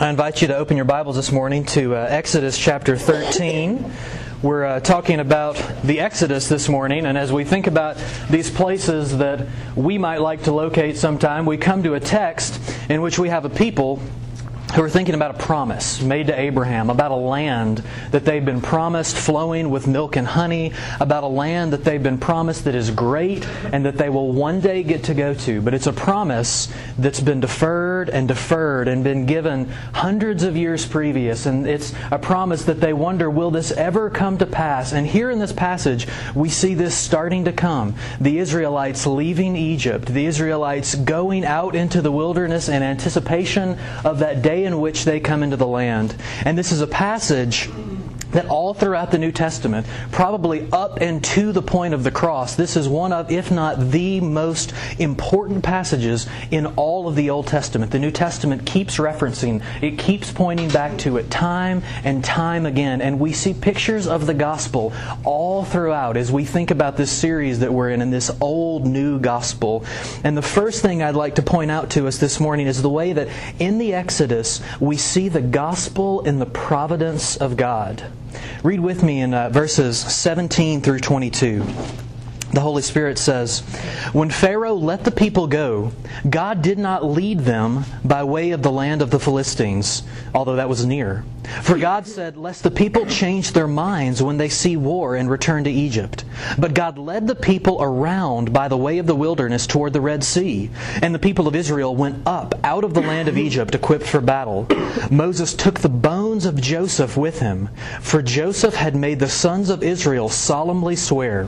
I invite you to open your Bibles this morning to Exodus chapter 13. We're talking about the Exodus this morning, and as we think about these places that we might like to locate sometime, we come to a text in which we have a people who are thinking about a promise made to Abraham, about a land that they've been promised flowing with milk and honey, about a land that they've been promised that is great and that they will one day get to go to. But it's a promise that's been deferred and been given hundreds of years previous. And it's a promise that they wonder, will this ever come to pass? And here in this passage, we see this starting to come. The Israelites leaving Egypt, the Israelites going out into the wilderness in anticipation of that day in which they come into the land. And this is a passage that all throughout the New Testament, probably up and to the point of the cross, this is one of, if not the most important passages in all of the Old Testament. The New Testament keeps referencing, it keeps pointing back to it time and time again. And we see pictures of the gospel all throughout as we think about this series that we're in this old new gospel. And the first thing I'd like to point out to us this morning is the way that in the Exodus we see the gospel in the providence of God. Read with me in verses 17 through 22. The Holy Spirit says, "When Pharaoh let the people go, God did not lead them by way of the land of the Philistines, although that was near. For God said, lest the people change their minds when they see war and return to Egypt. But God led the people around by the way of the wilderness toward the Red Sea. And the people of Israel went up out of the land of Egypt equipped for battle. Moses took the bones of Joseph with him, for Joseph had made the sons of Israel solemnly swear,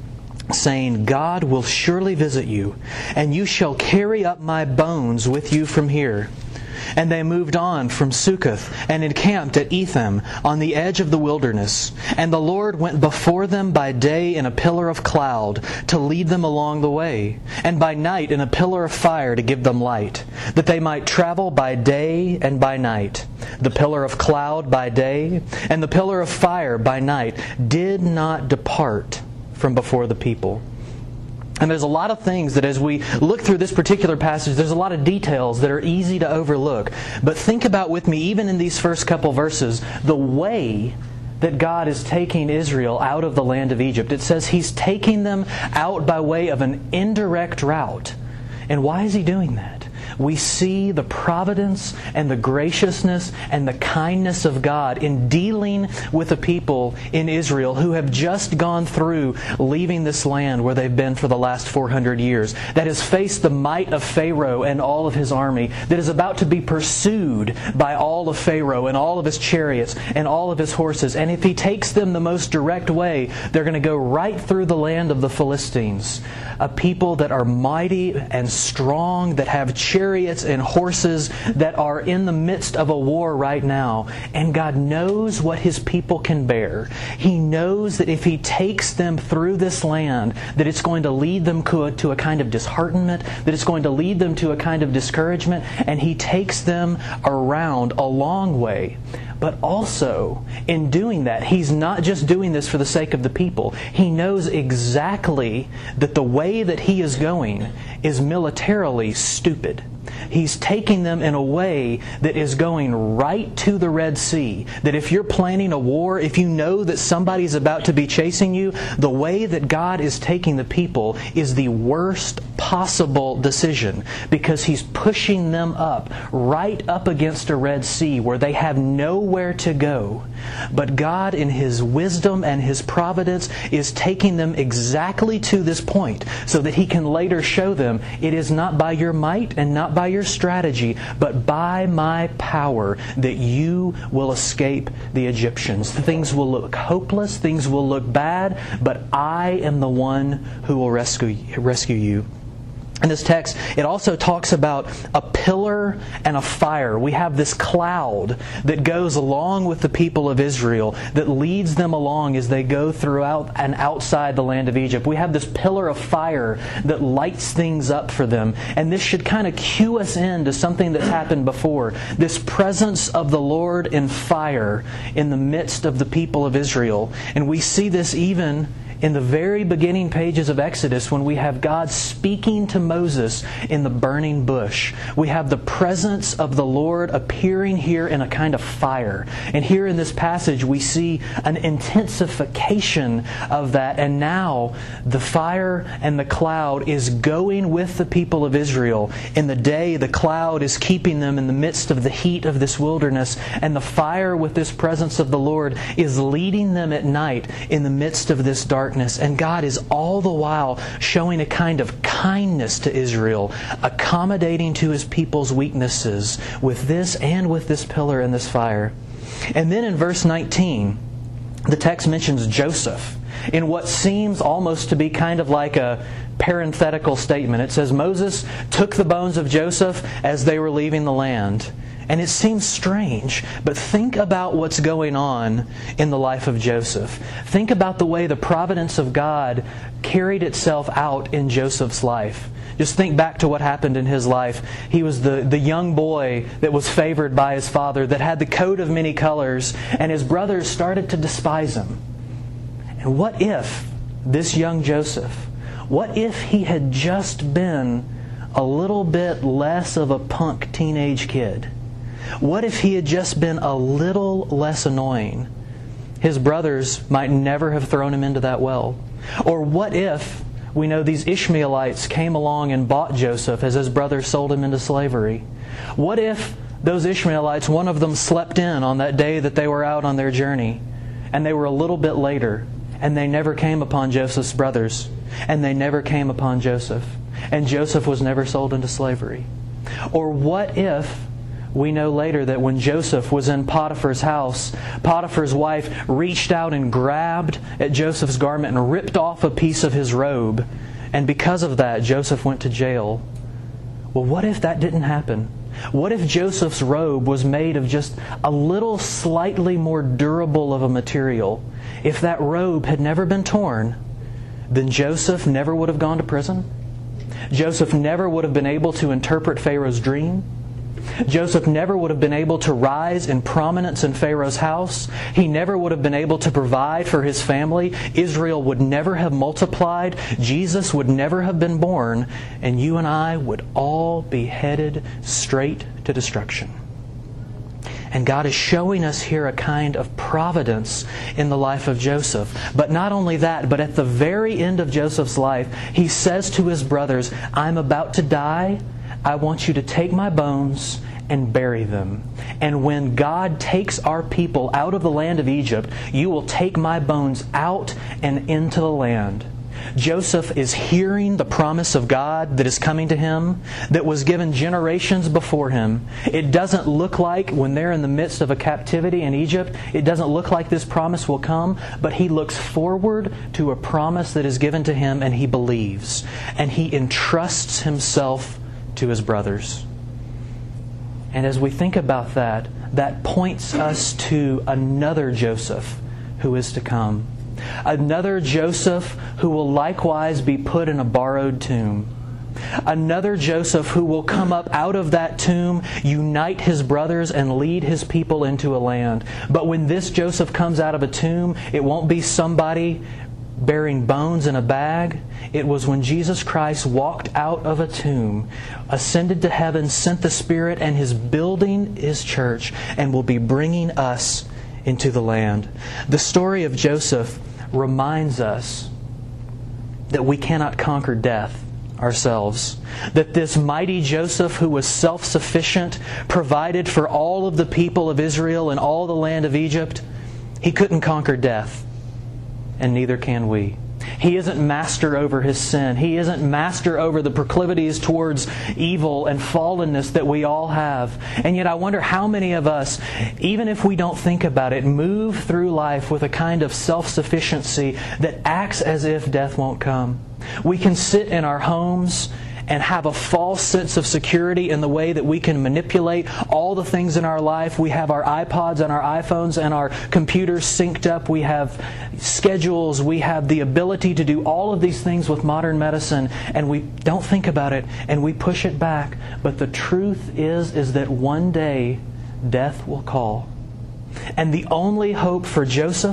saying, God will surely visit you, and you shall carry up my bones with you from here. And they moved on from Sukkoth and encamped at Etham on the edge of the wilderness. And the Lord went before them by day in a pillar of cloud to lead them along the way, and by night in a pillar of fire to give them light, that they might travel by day and by night. The pillar of cloud by day and the pillar of fire by night did not depart from before the people." And there's a lot of things that as we look through this particular passage, there's a lot of details that are easy to overlook. But think about with me, even in these first couple verses, the way that God is taking Israel out of the land of Egypt. It says He's taking them out by way of an indirect route. And why is He doing that? We see the providence and the graciousness and the kindness of God in dealing with the people in Israel who have just gone through leaving this land where they've been for the last 400 years, that has faced the might of Pharaoh and all of his army, that is about to be pursued by all of Pharaoh and all of his chariots and all of his horses. And if he takes them the most direct way, they're going to go right through the land of the Philistines, a people that are mighty and strong, that have chariots and horses, that are in the midst of a war right now. And God knows what His people can bear. He knows that if He takes them through this land, that it's going to lead them to a kind of disheartenment, that it's going to lead them to a kind of discouragement, and He takes them around a long way. But also, in doing that, He's not just doing this for the sake of the people. He knows exactly that the way that He is going is militarily stupid. He's taking them in a way that is going right to the Red Sea. That if you're planning a war, if you know that somebody's about to be chasing you, the way that God is taking the people is the worst possible decision, because He's pushing them up, right up against a Red Sea where they have nowhere to go. But God, in His wisdom and His providence, is taking them exactly to this point so that He can later show them it is not by your might and not by your strategy, but by my power that you will escape the Egyptians. Things will look hopeless, things will look bad, but I am the one who will rescue you. In this text, it also talks about a pillar and a fire. We have this cloud that goes along with the people of Israel, that leads them along as they go throughout and outside the land of Egypt. We have this pillar of fire that lights things up for them. And this should kind of cue us in to something that's happened before. This presence of the Lord in fire in the midst of the people of Israel. And we see this even in the very beginning pages of Exodus, when we have God speaking to Moses in the burning bush, we have the presence of the Lord appearing here in a kind of fire. And here in this passage, we see an intensification of that. And now the fire and the cloud is going with the people of Israel. In the day, the cloud is keeping them in the midst of the heat of this wilderness. And the fire with this presence of the Lord is leading them at night in the midst of this darkness. And God is all the while showing a kind of kindness to Israel, accommodating to His people's weaknesses with this and with this pillar and this fire. And then in verse 19, the text mentions Joseph in what seems almost to be kind of like a parenthetical statement. It says, Moses took the bones of Joseph as they were leaving the land. And it seems strange, but think about what's going on in the life of Joseph. Think about the way the providence of God carried itself out in Joseph's life. Just think back to what happened in his life. He was the young boy that was favored by his father, that had the coat of many colors, and his brothers started to despise him. And what if this young Joseph, what if he had just been a little bit less of a punk teenage kid? What if he had just been a little less annoying? His brothers might never have thrown him into that well. Or what if, we know these Ishmaelites came along and bought Joseph as his brothers sold him into slavery? What if those Ishmaelites, one of them slept in on that day that they were out on their journey, and they were a little bit later, and they never came upon Joseph's brothers, and they never came upon Joseph, and Joseph was never sold into slavery? Or what if we know later that when Joseph was in Potiphar's house, Potiphar's wife reached out and grabbed at Joseph's garment and ripped off a piece of his robe. And because of that, Joseph went to jail. Well, what if that didn't happen? What if Joseph's robe was made of just a little slightly more durable of a material? If that robe had never been torn, then Joseph never would have gone to prison. Joseph never would have been able to interpret Pharaoh's dream. Joseph never would have been able to rise in prominence in Pharaoh's house. He never would have been able to provide for his family. Israel would never have multiplied. Jesus would never have been born. And you and I would all be headed straight to destruction. And God is showing us here a kind of providence in the life of Joseph. But not only that, but at the very end of Joseph's life, he says to his brothers, I'm about to die. I want you to take my bones and bury them. And when God takes our people out of the land of Egypt, you will take my bones out and into the land. Joseph is hearing the promise of God that is coming to him, that was given generations before him. It doesn't look like, when they're in the midst of a captivity in Egypt, it doesn't look like this promise will come, but he looks forward to a promise that is given to him, and he believes. And he entrusts himself to his brothers. And as we think about that, that points us to another Joseph who is to come. Another Joseph who will likewise be put in a borrowed tomb. Another Joseph who will come up out of that tomb, unite his brothers, and lead his people into a land. But when this Joseph comes out of a tomb, it won't be somebody bearing bones in a bag. It was when Jesus Christ walked out of a tomb, ascended to heaven, sent the Spirit, and is building His church and will be bringing us into the land. The story of Joseph reminds us that we cannot conquer death ourselves. That this mighty Joseph, who was self-sufficient, provided for all of the people of Israel and all the land of Egypt, he couldn't conquer death. And neither can we. He isn't master over his sin. He isn't master over the proclivities towards evil and fallenness that we all have. And yet I wonder how many of us, even if we don't think about it, move through life with a kind of self-sufficiency that acts as if death won't come. We can sit in our homes and have a false sense of security in the way that we can manipulate all the things in our life. We have our iPods and our iPhones and our computers synced up. We have schedules. We have the ability to do all of these things with modern medicine, and we don't think about it and we push it back. But the truth is that one day death will call. And the only hope for Joseph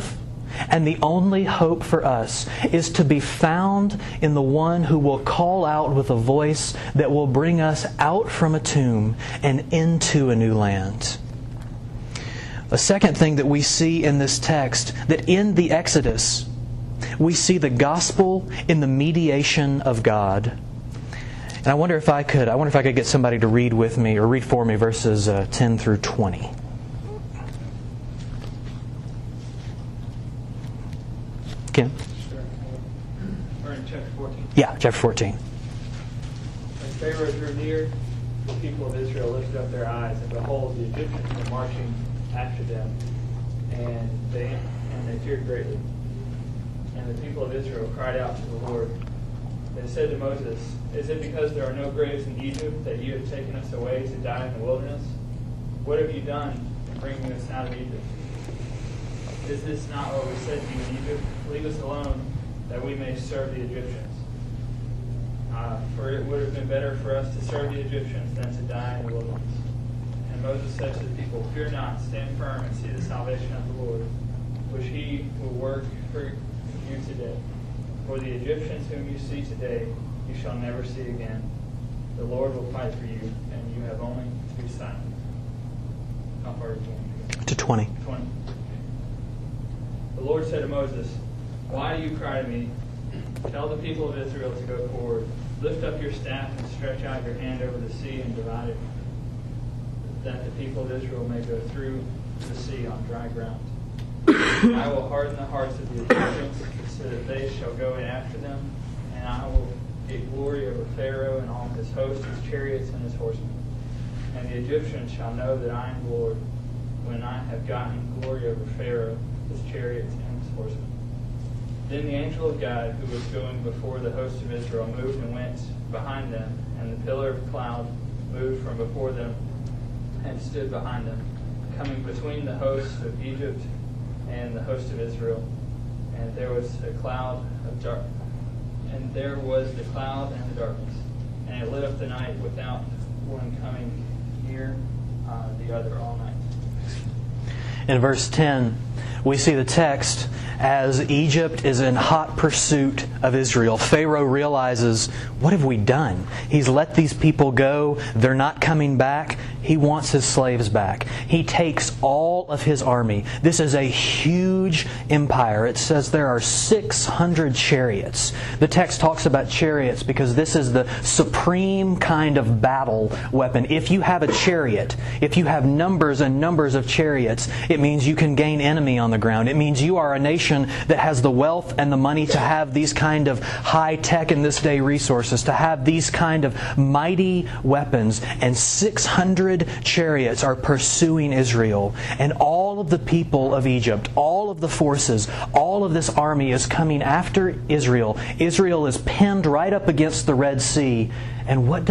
And the only hope for us is to be found in the one who will call out with a voice that will bring us out from a tomb and into a new land. A second thing that we see in this text, that in the Exodus, we see the gospel in the mediation of God. And I wonder if I could get somebody to read with me, or read for me, verses 10 through 20. Ken? Sure. We're in chapter 14. Yeah, chapter 14. When Pharaoh drew near, the people of Israel lifted up their eyes, and behold, the Egyptians were marching after them, and they feared greatly. And the people of Israel cried out to the Lord. They said to Moses, "Is it because there are no graves in Egypt that you have taken us away to die in the wilderness? What have you done in bringing us out of Egypt? Is this not what we said to you in Egypt? Leave us alone, that we may serve the Egyptians. For it would have been better for us to serve the Egyptians than to die in the wilderness." And Moses said to the people, "Fear not, stand firm and see the salvation of the Lord, which he will work for you today. For the Egyptians whom you see today, you shall never see again. The Lord will fight for you, and you have only to be silent." How far is it? To 20. 20. The Lord said to Moses, "Why do you cry to me? Tell the people of Israel to go forward. Lift up your staff and stretch out your hand over the sea and divide it, that the people of Israel may go through the sea on dry ground. I will harden the hearts of the Egyptians, so that they shall go in after them, and I will get glory over Pharaoh and all his hosts, his chariots, and his horsemen. And the Egyptians shall know that I am the Lord, when I have gotten glory over Pharaoh, his chariots, and his horsemen." Then the angel of God, who was going before the host of Israel, moved and went behind them, and the pillar of cloud moved from before them and stood behind them, coming between the host of Egypt and the host of Israel. And there was a cloud of dark, and there was the cloud and the darkness, and it lit up the night without one coming near the other all night. In verse 10, we see the text as Egypt is in hot pursuit of Israel. Pharaoh realizes, what have we done? He's let these people go. They're not coming back. He wants his slaves back. He takes all of his army. This is a huge empire. It says there are 600 chariots. The text talks about chariots because this is the supreme kind of battle weapon. If you have a chariot, if you have numbers and numbers of chariots, it means you can gain enemy on the ground. It means you are a nation that has the wealth and the money to have these kind of high-tech in this day resources, to have these kind of mighty weapons. And 600 chariots are pursuing Israel. And all of the people of Egypt, all of the forces, all of this army is coming after Israel. Israel is pinned right up against the Red Sea. And what do?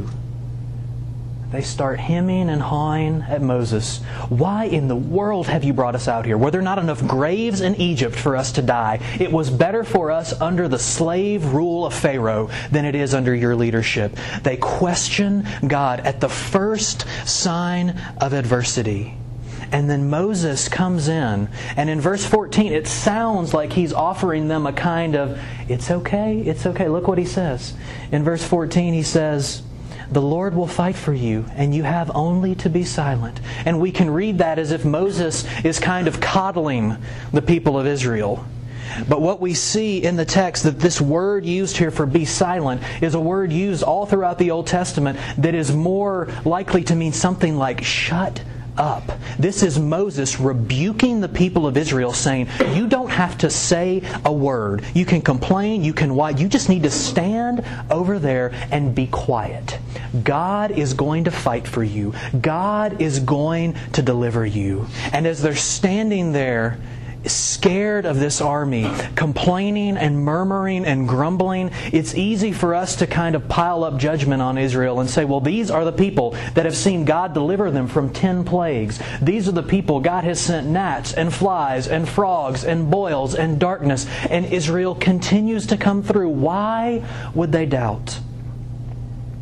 They start hemming and hawing at Moses. "Why in the world have you brought us out here? Were there not enough graves in Egypt for us to die? It was better for us under the slave rule of Pharaoh than it is under your leadership." They question God at the first sign of adversity. And then Moses comes in, and in verse 14 it sounds like he's offering them a kind of, it's okay. Look what he says. In verse 14 he says, "The Lord will fight for you, and you have only to be silent." And we can read that as if Moses is kind of coddling the people of Israel. But what we see in the text, that this word used here for be silent, is a word used all throughout the Old Testament that is more likely to mean something like shut up. This is Moses rebuking the people of Israel, saying, you don't have to say a word. You can complain, you can whine. You just need to stand over there and be quiet. God is going to fight for you. God is going to deliver you. And as they're standing there, scared of this army, complaining and murmuring and grumbling, it's easy for us to kind of pile up judgment on Israel and say, well, these are the people that have seen God deliver them from 10 plagues. These are the people God has sent gnats and flies and frogs and boils and darkness, and Israel continues to come through. Why would they doubt?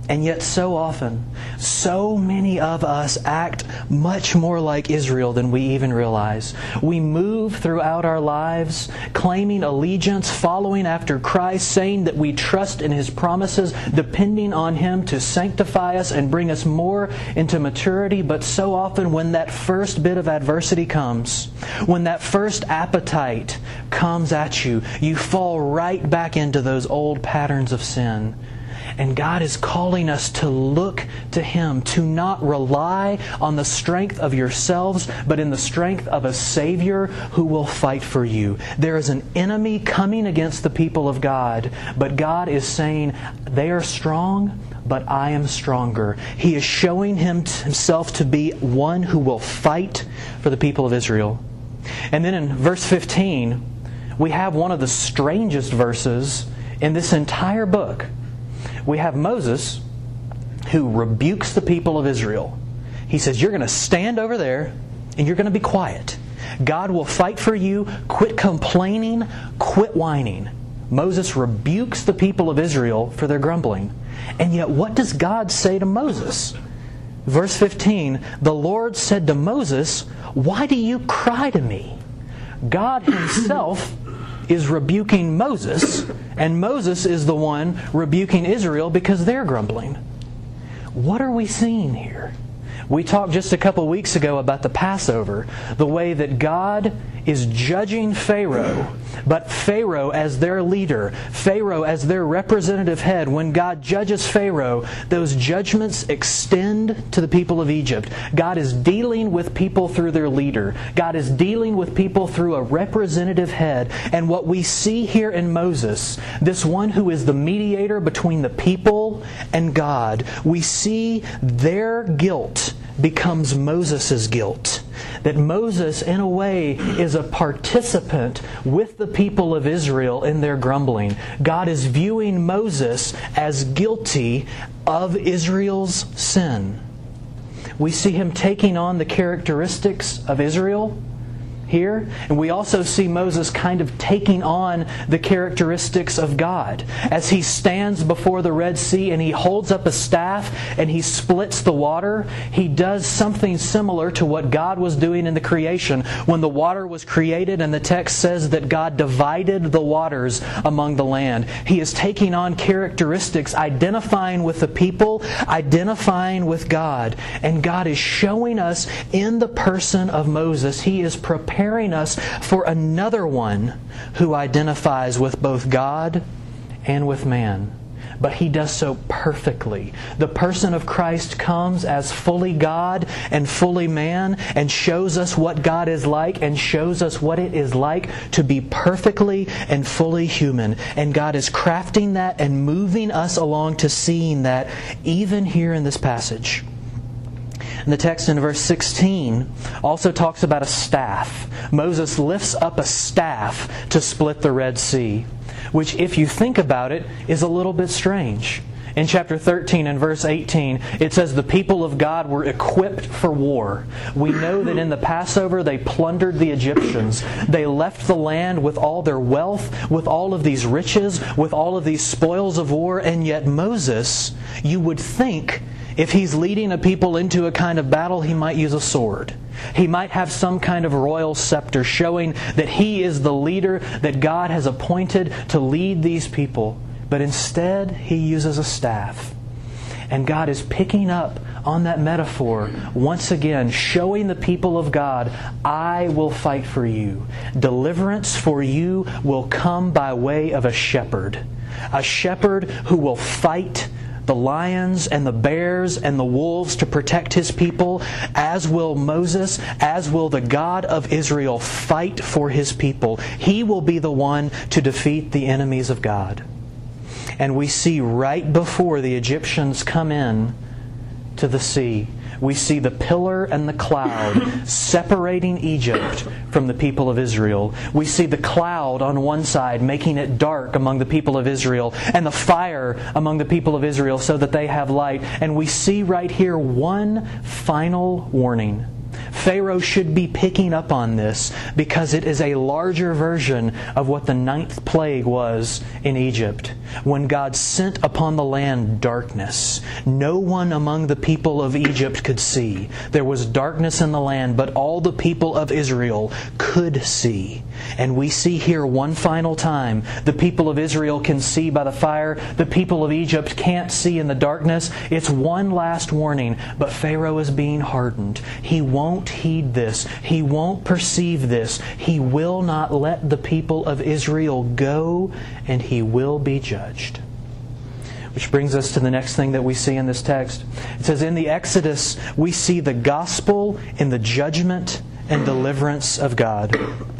And yet so often, so many of us act much more like Israel than we even realize. We move throughout our lives claiming allegiance, following after Christ, saying that we trust in His promises, depending on Him to sanctify us and bring us more into maturity. But so often when that first bit of adversity comes, when that first appetite comes at you, you fall right back into those old patterns of sin. And God is calling us to look to Him, to not rely on the strength of yourselves, but in the strength of a Savior who will fight for you. There is an enemy coming against the people of God, but God is saying, they are strong, but I am stronger. He is showing Himself to be one who will fight for the people of Israel. And then in verse 15, we have one of the strangest verses in this entire book. We have Moses who rebukes the people of Israel. He says, you're going to stand over there and you're going to be quiet. God will fight for you. Quit complaining. Quit whining. Moses rebukes the people of Israel for their grumbling. And yet what does God say to Moses? Verse 15, the Lord said to Moses, why do you cry to me? God Himself is rebuking Moses, and Moses is the one rebuking Israel because they're grumbling. What are we seeing here? We talked just a couple weeks ago about the Passover, the way that God is judging Pharaoh, but Pharaoh as their leader, Pharaoh as their representative head. When God judges Pharaoh, those judgments extend to the people of Egypt. God is dealing with people through their leader. God is dealing with people through a representative head. And what we see here in Moses, this one who is the mediator between the people and God, we see their guilt becomes Moses' guilt. That Moses, in a way, is a participant with the people of Israel in their grumbling. God is viewing Moses as guilty of Israel's sin. We see him taking on the characteristics of Israel here. And we also see Moses kind of taking on the characteristics of God. As he stands before the Red Sea and he holds up a staff and he splits the water, he does something similar to what God was doing in the creation. When the water was created and the text says that God divided the waters among the land, He is taking on characteristics, identifying with the people, identifying with God. And God is showing us in the person of Moses, He is preparing us for another one who identifies with both God and with man. But He does so perfectly. The person of Christ comes as fully God and fully man and shows us what God is like and shows us what it is like to be perfectly and fully human. And God is crafting that and moving us along to seeing that even here in this passage. And the text in verse 16 also talks about a staff. Moses lifts up a staff to split the Red Sea, which, if you think about it, is a little bit strange. In chapter 13 and verse 18, it says the people of God were equipped for war. We know that in the Passover they plundered the Egyptians. They left the land with all their wealth, with all of these riches, with all of these spoils of war, and yet Moses, you would think, if he's leading a people into a kind of battle, he might use a sword. He might have some kind of royal scepter showing that he is the leader that God has appointed to lead these people. But instead, he uses a staff. And God is picking up on that metaphor once again, showing the people of God, I will fight for you. Deliverance for you will come by way of a shepherd. A shepherd who will fight the lions and the bears and the wolves to protect His people, as will Moses, as will the God of Israel fight for His people. He will be the one to defeat the enemies of God. And we see right before the Egyptians come in to the sea, we see the pillar and the cloud separating Egypt from the people of Israel. We see the cloud on one side making it dark among the people of Israel, and the fire among the people of Israel so that they have light. And we see right here one final warning. Pharaoh should be picking up on this because it is a larger version of what the 9th plague was in Egypt, when God sent upon the land darkness. No one among the people of Egypt could see. There was darkness in the land, but all the people of Israel could see. And we see here one final time, the people of Israel can see by the fire. The people of Egypt can't see in the darkness. It's one last warning, but Pharaoh is being hardened. He won't heed this. He won't perceive this. He will not let the people of Israel go, and he will be judged. Which brings us to the next thing that we see in this text. It says, in the Exodus, we see the gospel in the judgment and deliverance of God.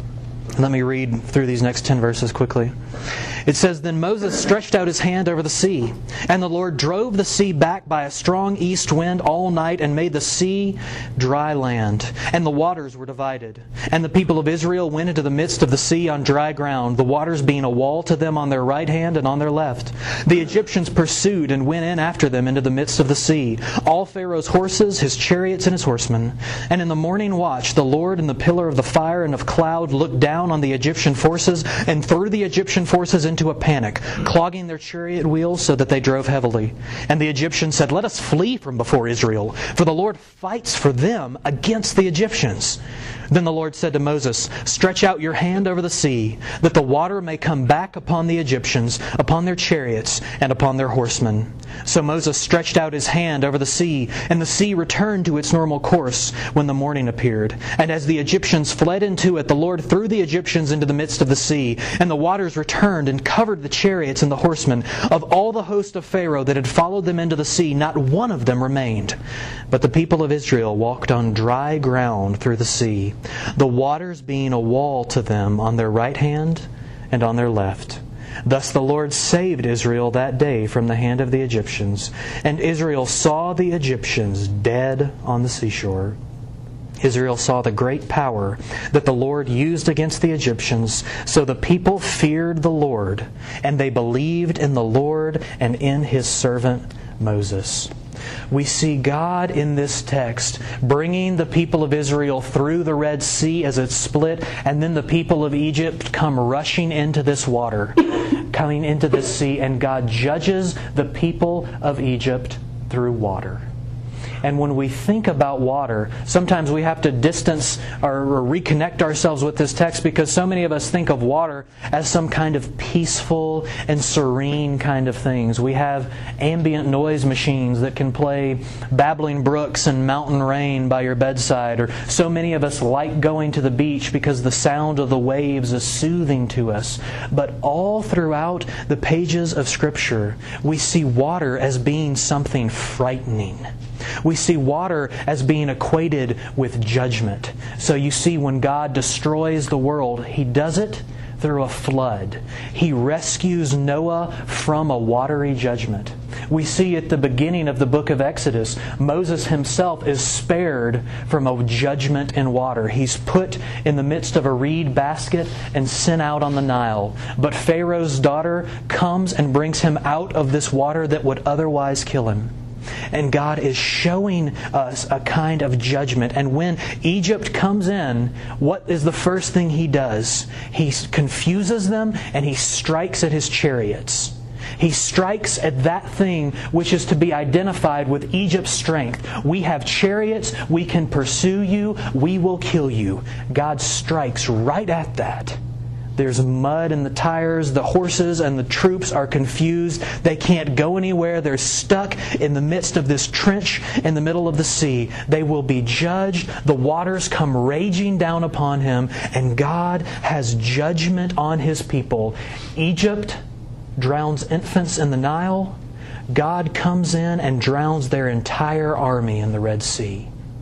Let me read through these next 10 verses quickly. It says, then Moses stretched out his hand over the sea, and the Lord drove the sea back by a strong east wind all night and made the sea dry land, and the waters were divided. And the people of Israel went into the midst of the sea on dry ground, the waters being a wall to them on their right hand and on their left. The Egyptians pursued and went in after them into the midst of the sea, all Pharaoh's horses, his chariots, and his horsemen. And in the morning watch, the Lord in the pillar of the fire and of cloud looked down on the Egyptian forces and threw the Egyptian forces into a panic, clogging their chariot wheels so that they drove heavily. And the Egyptians said, let us flee from before Israel, for the Lord fights for them against the Egyptians. Then the Lord said to Moses, stretch out your hand over the sea, that the water may come back upon the Egyptians, upon their chariots, and upon their horsemen. So Moses stretched out his hand over the sea, and the sea returned to its normal course when the morning appeared. And as the Egyptians fled into it, the Lord threw the Egyptians into the midst of the sea, and the waters returned and covered the chariots and the horsemen. Of all the host of Pharaoh that had followed them into the sea, not one of them remained. But the people of Israel walked on dry ground through the sea, the waters being a wall to them on their right hand and on their left. Thus the Lord saved Israel that day from the hand of the Egyptians. And Israel saw the Egyptians dead on the seashore. Israel saw the great power that the Lord used against the Egyptians. So the people feared the Lord, and they believed in the Lord and in His servant Moses. We see God in this text bringing the people of Israel through the Red Sea as it split, and then the people of Egypt come rushing into this water, coming into this sea, and God judges the people of Egypt through water. And when we think about water, sometimes we have to distance or reconnect ourselves with this text, because so many of us think of water as some kind of peaceful and serene kind of things. We have ambient noise machines that can play babbling brooks and mountain rain by your bedside. Or so many of us like going to the beach because the sound of the waves is soothing to us. But all throughout the pages of Scripture, we see water as being something frightening. We see water as being equated with judgment. So you see, when God destroys the world, He does it through a flood. He rescues Noah from a watery judgment. We see at the beginning of the book of Exodus, Moses himself is spared from a judgment in water. He's put in the midst of a reed basket and sent out on the Nile. But Pharaoh's daughter comes and brings him out of this water that would otherwise kill him. And God is showing us a kind of judgment. And when Egypt comes in, what is the first thing He does? He confuses them and He strikes at His chariots. He strikes at that thing which is to be identified with Egypt's strength. We have chariots, we can pursue you, we will kill you. God strikes right at that. There's mud in the tires, the horses and the troops are confused. They can't go anywhere. They're stuck in the midst of this trench in the middle of the sea. They will be judged. The waters come raging down upon him, and God has judgment on His people. Egypt drowns infants in the Nile. God comes in and drowns their entire army in the Red Sea.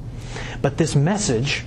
But this message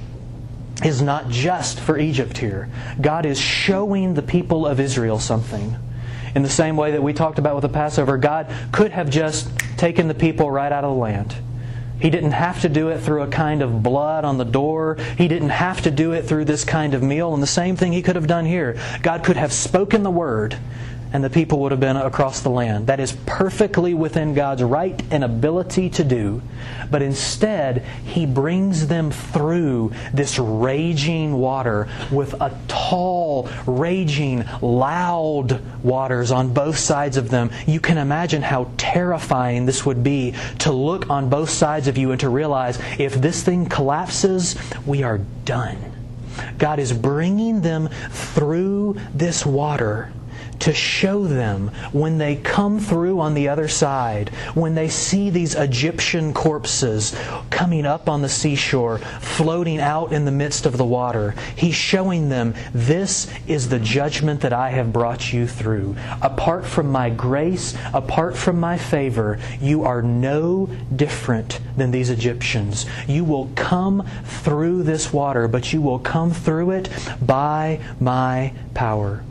is not just for Egypt here. God is showing the people of Israel something. In the same way that we talked about with the Passover, God could have just taken the people right out of the land. He didn't have to do it through a kind of blood on the door. He didn't have to do it through this kind of meal. And the same thing He could have done here. God could have spoken the word, and the people would have been across the land. That is perfectly within God's right and ability to do. But instead, He brings them through this raging water with a tall, raging, loud waters on both sides of them. You can imagine how terrifying this would be to look on both sides of you and to realize if this thing collapses, we are done. God is bringing them through this water to show them when they come through on the other side, when they see these Egyptian corpses coming up on the seashore, floating out in the midst of the water. He's showing them, this is the judgment that I have brought you through. Apart from my grace, apart from my favor, you are no different than these Egyptians. You will come through this water, but you will come through it by my power.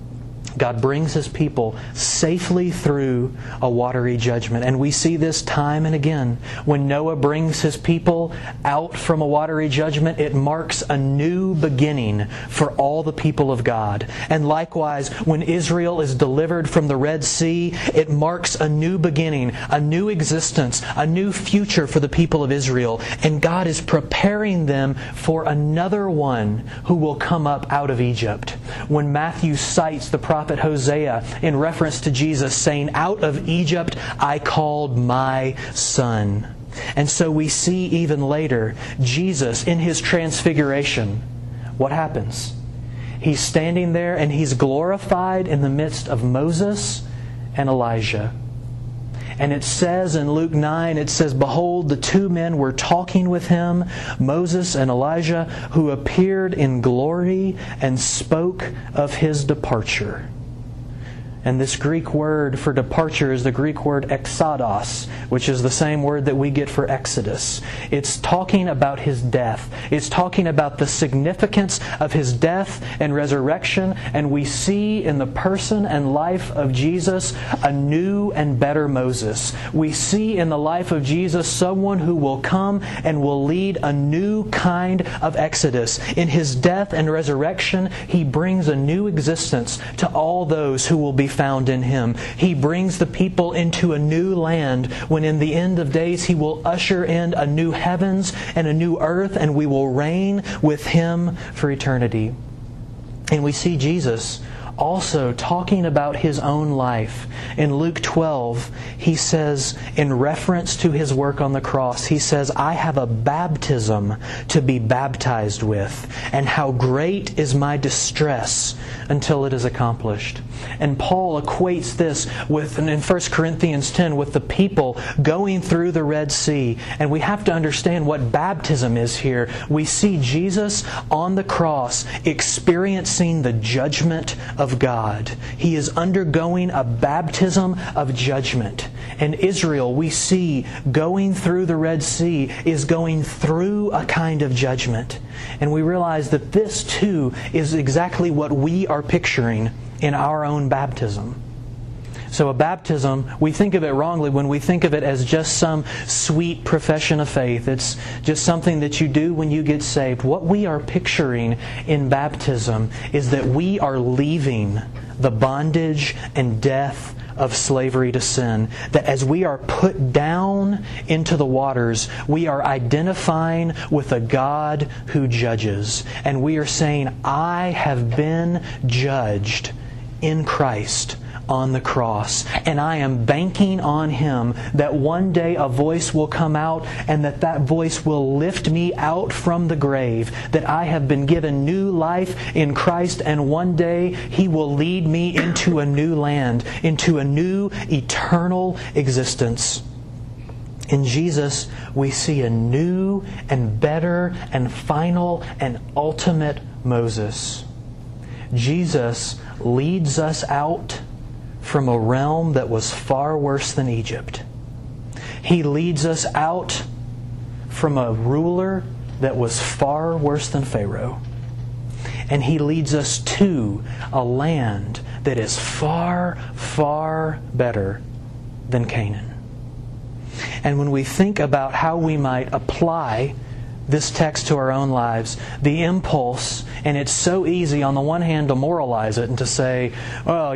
God brings His people safely through a watery judgment. And we see this time and again. When Noah brings his people out from a watery judgment, it marks a new beginning for all the people of God. And likewise, when Israel is delivered from the Red Sea, it marks a new beginning, a new existence, a new future for the people of Israel. And God is preparing them for another one who will come up out of Egypt. When Matthew cites the prophet Hosea in reference to Jesus saying, "Out of Egypt I called my son." And so we see even later, Jesus in His transfiguration, what happens? He's standing there and He's glorified in the midst of Moses and Elijah. And it says in Luke 9, it says, "Behold, the two men were talking with Him, Moses and Elijah, who appeared in glory and spoke of His departure." And this Greek word for departure is the Greek word exodos, which is the same word that we get for Exodus. It's talking about His death. It's talking about the significance of His death and resurrection. And we see in the person and life of Jesus a new and better Moses. We see in the life of Jesus someone who will come and will lead a new kind of Exodus. In His death and resurrection, He brings a new existence to all those who will be found in Him. He brings the people into a new land when in the end of days He will usher in a new heavens and a new earth, and we will reign with Him for eternity. And we see Jesus also talking about His own life. In Luke 12, He says, in reference to His work on the cross, He says, "I have a baptism to be baptized with, and how great is my distress until it is accomplished." And Paul equates this with, in 1 Corinthians 10, with the people going through the Red Sea. And we have to understand what baptism is here. We see Jesus on the cross experiencing the judgment of God. He is undergoing a baptism of judgment. And Israel, we see, going through the Red Sea, is going through a kind of judgment. And we realize that this too is exactly what we are picturing in our own baptism. So a baptism, we think of it wrongly when we think of it as just some sweet profession of faith. It's just something that you do when you get saved. What we are picturing in baptism is that we are leaving the bondage and death of slavery to sin. That as we are put down into the waters, we are identifying with a God who judges. And we are saying, I have been judged in Christ on the cross. And I am banking on Him that one day a voice will come out and that voice will lift me out from the grave. That I have been given new life in Christ, and one day He will lead me into a new land, into a new eternal existence. In Jesus, we see a new and better and final and ultimate Moses. Jesus leads us out from a realm that was far worse than Egypt. He leads us out from a ruler that was far worse than Pharaoh. And He leads us to a land that is far, far better than Canaan. And when we think about how we might apply this text to our own lives, the impulse, and it's so easy on the one hand to moralize it and to say, well,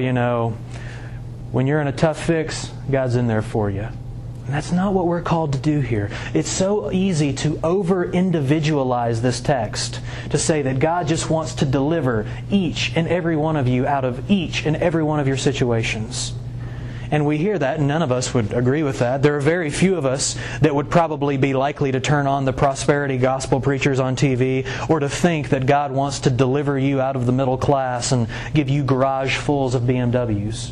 when you're in a tough fix, God's in there for you. And that's not what we're called to do here. It's so easy to over-individualize this text, to say that God just wants to deliver each and every one of you out of each and every one of your situations. And we hear that, and none of us would agree with that. There are very few of us that would probably be likely to turn on the prosperity gospel preachers on TV or to think that God wants to deliver you out of the middle class and give you garage fulls of BMWs.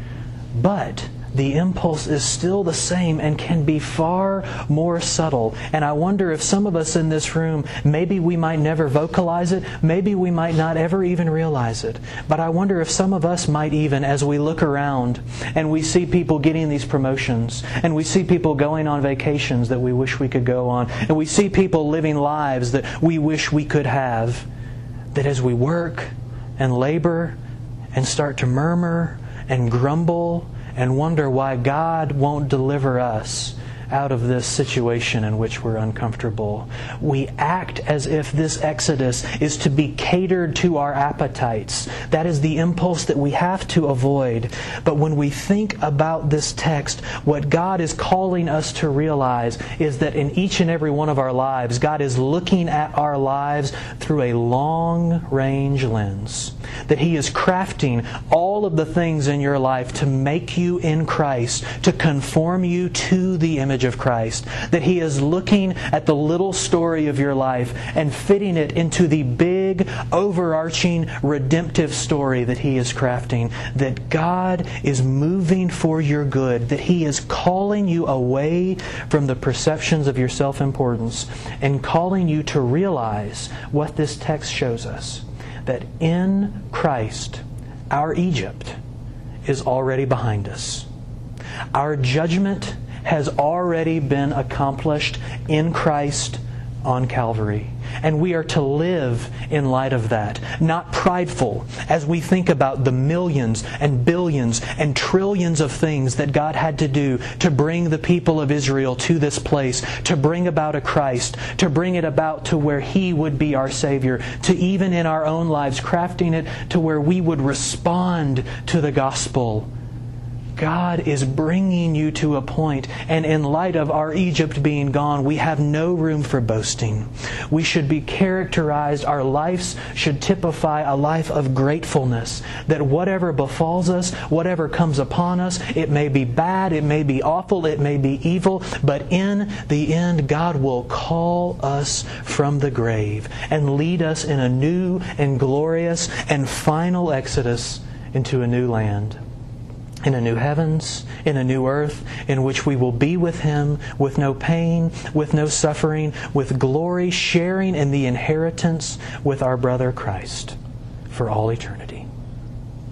But the impulse is still the same and can be far more subtle. And I wonder if some of us in this room, maybe we might never vocalize it, maybe we might not ever even realize it. But I wonder if some of us might even, as we look around and we see people getting these promotions, and we see people going on vacations that we wish we could go on, and we see people living lives that we wish we could have, that as we work and labor and start to murmur and grumble and wonder why God won't deliver us out of this situation in which we're uncomfortable, we act as if this exodus is to be catered to our appetites. That is the impulse that we have to avoid. But when we think about this text, what God is calling us to realize is that in each and every one of our lives, God is looking at our lives through a long-range lens. That He is crafting all of the things in your life to make you in Christ, to conform you to the image of Christ. That He is looking at the little story of your life and fitting it into the big, overarching, redemptive story that He is crafting. That God is moving for your good. That He is calling you away from the perceptions of your self-importance and calling you to realize what this text shows us. That in Christ, our Egypt is already behind us. Our judgment has already been accomplished in Christ on Calvary. And we are to live in light of that, not prideful as we think about the millions and billions and trillions of things that God had to do to bring the people of Israel to this place, to bring about a Christ, to bring it about to where He would be our Savior, to even in our own lives crafting it to where we would respond to the gospel. God is bringing you to a point, and in light of our Egypt being gone, we have no room for boasting. We should be characterized, our lives should typify a life of gratefulness, that whatever befalls us, whatever comes upon us, it may be bad, it may be awful, it may be evil, but in the end, God will call us from the grave and lead us in a new and glorious and final exodus into a new land. In a new heavens, in a new earth, in which we will be with Him, with no pain, with no suffering, with glory, sharing in the inheritance with our brother Christ for all eternity.